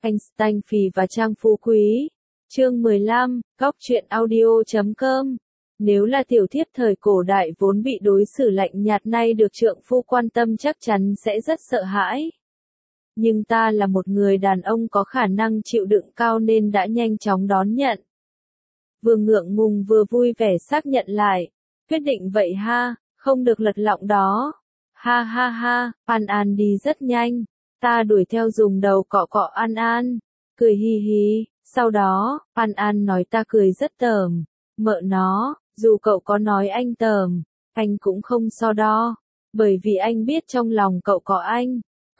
Einstein Phì và Trang Phú Quý. Chương 15, Góc truyện audio.com. Nếu là tiểu thiếp thời cổ đại vốn bị đối xử lạnh nhạt, nay được trượng phu quan tâm chắc chắn sẽ rất sợ hãi. Nhưng ta là một người đàn ông có khả năng chịu đựng cao nên đã nhanh chóng đón nhận. Vừa ngượng ngùng vừa vui vẻ xác nhận lại. Quyết định vậy ha, không được lật lọng đó. Ha ha ha, An An đi rất nhanh. Ta đuổi theo dùng đầu cọ cọ An An. Cười hi hi, sau đó, An An nói ta cười rất tởm. Mợ nó, dù cậu có nói anh tởm, anh cũng không so đo. Bởi vì anh biết trong lòng cậu có anh.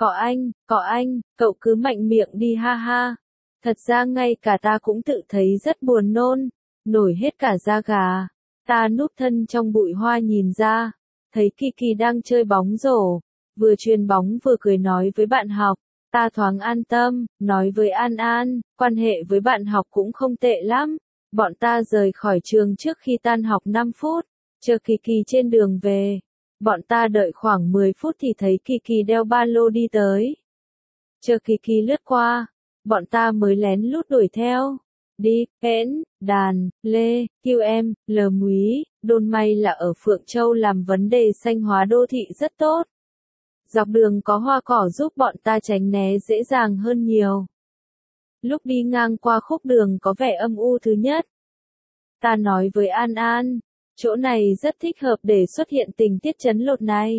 Có anh, cậu cứ mạnh miệng đi ha ha. Thật ra ngay cả ta cũng tự thấy rất buồn nôn, nổi hết cả da gà. Ta núp thân trong bụi hoa nhìn ra, thấy Kiki đang chơi bóng rổ, vừa chuyền bóng vừa cười nói với bạn học. Ta thoáng an tâm, nói với An An, quan hệ với bạn học cũng không tệ lắm. Bọn ta rời khỏi trường trước khi tan học 5 phút, chờ Kiki trên đường về. Bọn ta đợi khoảng 10 phút thì thấy Kiki đeo ba lô đi tới. Chờ Kiki lướt qua, bọn ta mới lén lút đuổi theo. Đi, hễn, đàn, lê, kiêu em, lờ múy, đôn may là ở Phượng Châu làm vấn đề xanh hóa đô thị rất tốt. Dọc đường có hoa cỏ giúp bọn ta tránh né dễ dàng hơn nhiều. Lúc đi ngang qua khúc đường có vẻ âm u thứ nhất. Ta nói với An An, chỗ này rất thích hợp để xuất hiện tình tiết trấn lột này.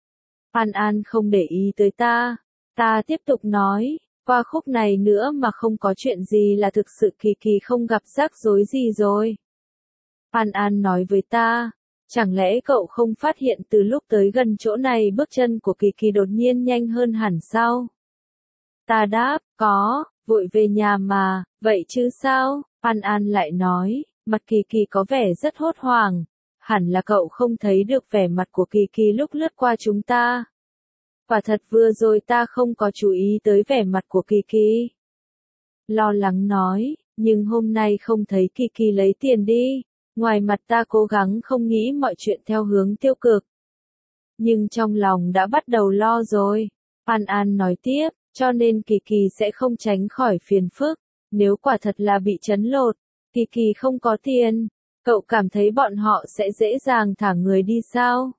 An An không để ý tới ta. Ta tiếp tục nói, qua khúc này nữa mà không có chuyện gì là thực sự Kiki không gặp rắc rối gì rồi. An An nói với ta, chẳng lẽ cậu không phát hiện từ lúc tới gần chỗ này bước chân của Kiki đột nhiên nhanh hơn hẳn sao? Ta đáp, có, vội về nhà mà, vậy chứ sao? An An lại nói, mặt Kiki có vẻ rất hốt hoảng, hẳn là cậu không thấy được vẻ mặt của Kiki lúc lướt qua chúng ta. Quả thật vừa rồi ta không có chú ý tới vẻ mặt của Kiki. Lo lắng nói, nhưng hôm nay không thấy Kiki lấy tiền đi. Ngoài mặt ta cố gắng không nghĩ mọi chuyện theo hướng tiêu cực. Nhưng trong lòng đã bắt đầu lo rồi. An An nói tiếp, cho nên Kiki sẽ không tránh khỏi phiền phức. Nếu quả thật là bị trấn lột, Kiki không có tiền, cậu cảm thấy bọn họ sẽ dễ dàng thả người đi sao?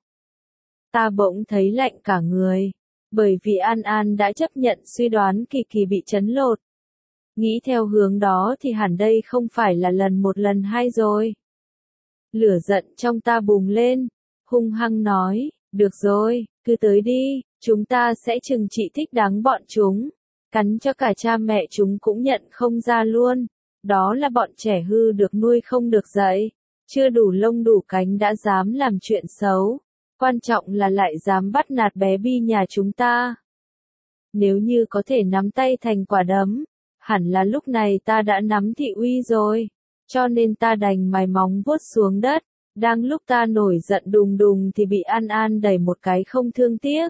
Ta bỗng thấy lạnh cả người. Bởi vì An An đã chấp nhận suy đoán Kiki bị trấn lột. Nghĩ theo hướng đó thì hẳn đây không phải là lần một lần hai rồi. Lửa giận trong ta bùng lên, hung hăng nói, được rồi, cứ tới đi, chúng ta sẽ trừng trị thích đáng bọn chúng, cắn cho cả cha mẹ chúng cũng nhận không ra luôn, đó là bọn trẻ hư được nuôi không được dạy, chưa đủ lông đủ cánh đã dám làm chuyện xấu, quan trọng là lại dám bắt nạt bé Bi nhà chúng ta. Nếu như có thể nắm tay thành quả đấm, hẳn là lúc này ta đã nắm thị uy rồi. Cho nên ta đành mài móng vuốt xuống đất, đang lúc ta nổi giận đùng đùng thì bị An An đẩy một cái không thương tiếc.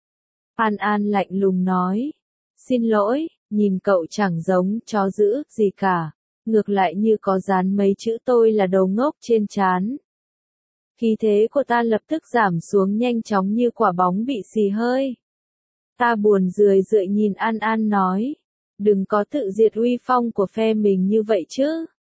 An An lạnh lùng nói, xin lỗi, nhìn cậu chẳng giống chó dữ gì cả, ngược lại như có dán mấy chữ tôi là đầu ngốc trên trán. Khí thế của ta lập tức giảm xuống nhanh chóng như quả bóng bị xì hơi. Ta buồn rười rượi nhìn An An nói, đừng có tự diệt uy phong của phe mình như vậy chứ.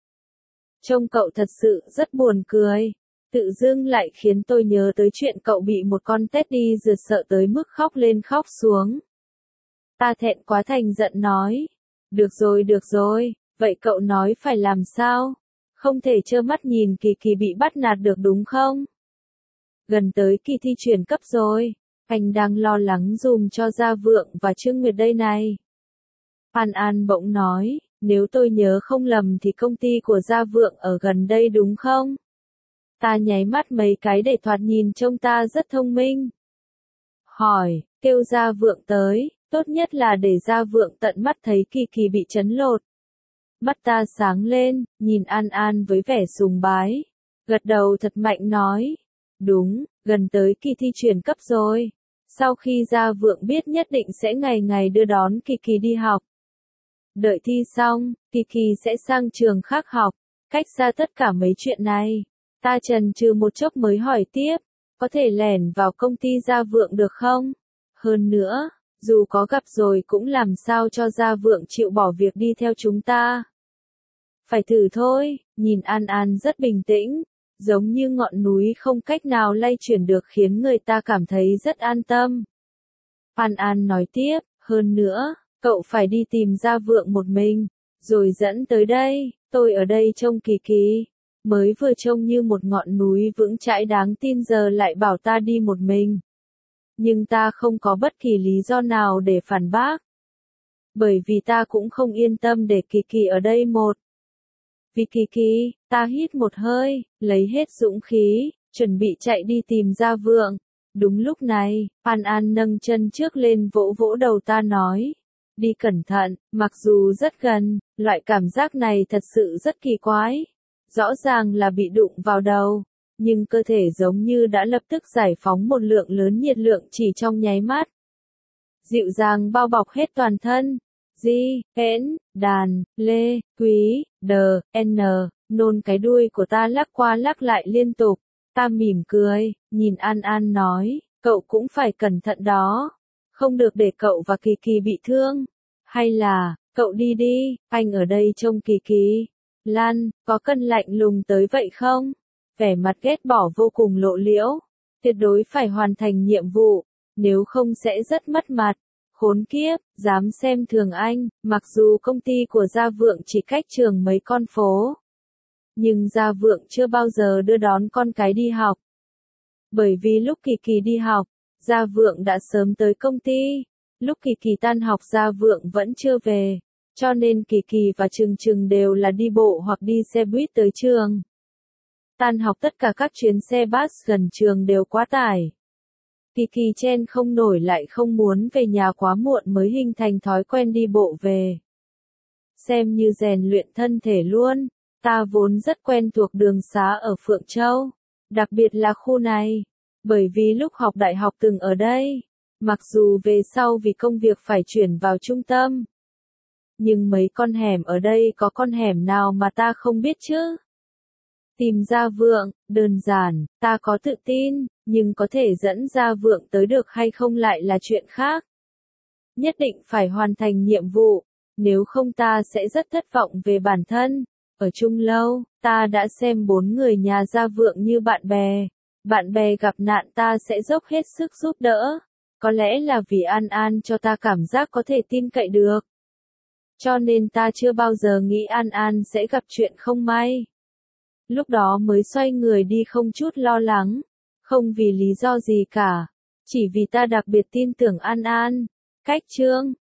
Trông cậu thật sự rất buồn cười, tự dưng lại khiến tôi nhớ tới chuyện cậu bị một con Teddy rượt sợ tới mức khóc lên khóc xuống. Ta thẹn quá thành giận nói, được rồi, vậy cậu nói phải làm sao? Không thể trơ mắt nhìn Kiki bị bắt nạt được đúng không? Gần tới kỳ thi chuyển cấp rồi, anh đang lo lắng dùm cho Gia Vượng và Trương Nguyệt đây này. An An bỗng nói, nếu tôi nhớ không lầm thì công ty của Gia Vượng ở gần đây đúng không? Ta nháy mắt mấy cái để thoạt nhìn trông ta rất thông minh. Hỏi, kêu Gia Vượng tới, tốt nhất là để Gia Vượng tận mắt thấy Kiki bị trấn lột. Mắt ta sáng lên, nhìn An An với vẻ sùng bái. Gật đầu thật mạnh nói, đúng, gần tới kỳ thi chuyển cấp rồi. Sau khi Gia Vượng biết nhất định sẽ ngày ngày đưa đón Kiki đi học. Đợi thi xong, Kiki sẽ sang trường khác học. Cách xa tất cả mấy chuyện này, ta chần chừ một chốc mới hỏi tiếp, có thể lẻn vào công ty Gia Vượng được không? Hơn nữa, Dù có gặp rồi cũng làm sao cho Gia Vượng chịu bỏ việc đi theo chúng ta. Phải thử thôi, nhìn An An rất bình tĩnh, giống như ngọn núi không cách nào lay chuyển được khiến người ta cảm thấy rất an tâm. An An nói tiếp, hơn nữa, cậu phải đi tìm Gia Vượng một mình, rồi dẫn tới đây, tôi ở đây trông Kỳ Kỳ. Mới vừa trông như một ngọn núi vững chãi đáng tin giờ lại bảo ta đi một mình. Nhưng ta không có bất kỳ lý do nào để phản bác. Bởi vì ta cũng không yên tâm để Kỳ Kỳ ở đây một. Vì Kỳ Kỳ, ta hít một hơi, lấy hết dũng khí, chuẩn bị chạy đi tìm Gia Vượng. Đúng lúc này, An An nâng chân trước lên vỗ vỗ đầu ta nói. Đi cẩn thận, mặc dù rất gần, loại cảm giác này thật sự rất kỳ quái. Rõ ràng là bị đụng vào đầu, nhưng cơ thể giống như đã lập tức giải phóng một lượng lớn nhiệt lượng chỉ trong nháy mắt. Dịu dàng bao bọc hết toàn thân. Di, hễn, đàn, lê, quý, đờ, n, nôn cái đuôi của ta lắc qua lắc lại liên tục. Ta mỉm cười, nhìn An An nói, cậu cũng phải cẩn thận đó. Không được để cậu và Kỳ Kỳ bị thương. Hay là, cậu đi đi, anh ở đây trông Kỳ Kỳ. Lan, có cân lạnh lùng tới vậy không? Vẻ mặt ghét bỏ vô cùng lộ liễu. Tuyệt đối phải hoàn thành nhiệm vụ, nếu không sẽ rất mất mặt. Khốn kiếp, dám xem thường anh, mặc dù công ty của Gia Vượng chỉ cách trường mấy con phố. Nhưng Gia Vượng chưa bao giờ đưa đón con cái đi học. Bởi vì lúc Kỳ Kỳ đi học, Gia Vượng đã sớm tới công ty. Lúc Kỳ Kỳ tan học Gia Vượng vẫn chưa về. Cho nên Kỳ Kỳ và Trừng Trừng đều là đi bộ hoặc đi xe buýt tới trường. Tan học tất cả các chuyến xe bus gần trường đều quá tải. Kỳ Kỳ chen không nổi lại không muốn về nhà quá muộn mới hình thành thói quen đi bộ về. Xem như rèn luyện thân thể luôn, ta vốn rất quen thuộc đường xá ở Phượng Châu, đặc biệt là khu này, bởi vì lúc học đại học từng ở đây, mặc dù về sau vì công việc phải chuyển vào trung tâm. Nhưng mấy con hẻm ở đây có con hẻm nào mà ta không biết chứ? Tìm Gia Vượng, đơn giản, ta có tự tin, nhưng có thể dẫn Gia Vượng tới được hay không lại là chuyện khác. Nhất định phải hoàn thành nhiệm vụ, nếu không ta sẽ rất thất vọng về bản thân. Ở chung lâu, ta đã xem 4 người nhà Gia Vượng như bạn bè. Bạn bè gặp nạn ta sẽ dốc hết sức giúp đỡ. Có lẽ là vì An An cho ta cảm giác có thể tin cậy được. Cho nên ta chưa bao giờ nghĩ An An sẽ gặp chuyện không may. Lúc đó mới xoay người đi không chút lo lắng, không vì lý do gì cả, chỉ vì ta đặc biệt tin tưởng An An. Cách chương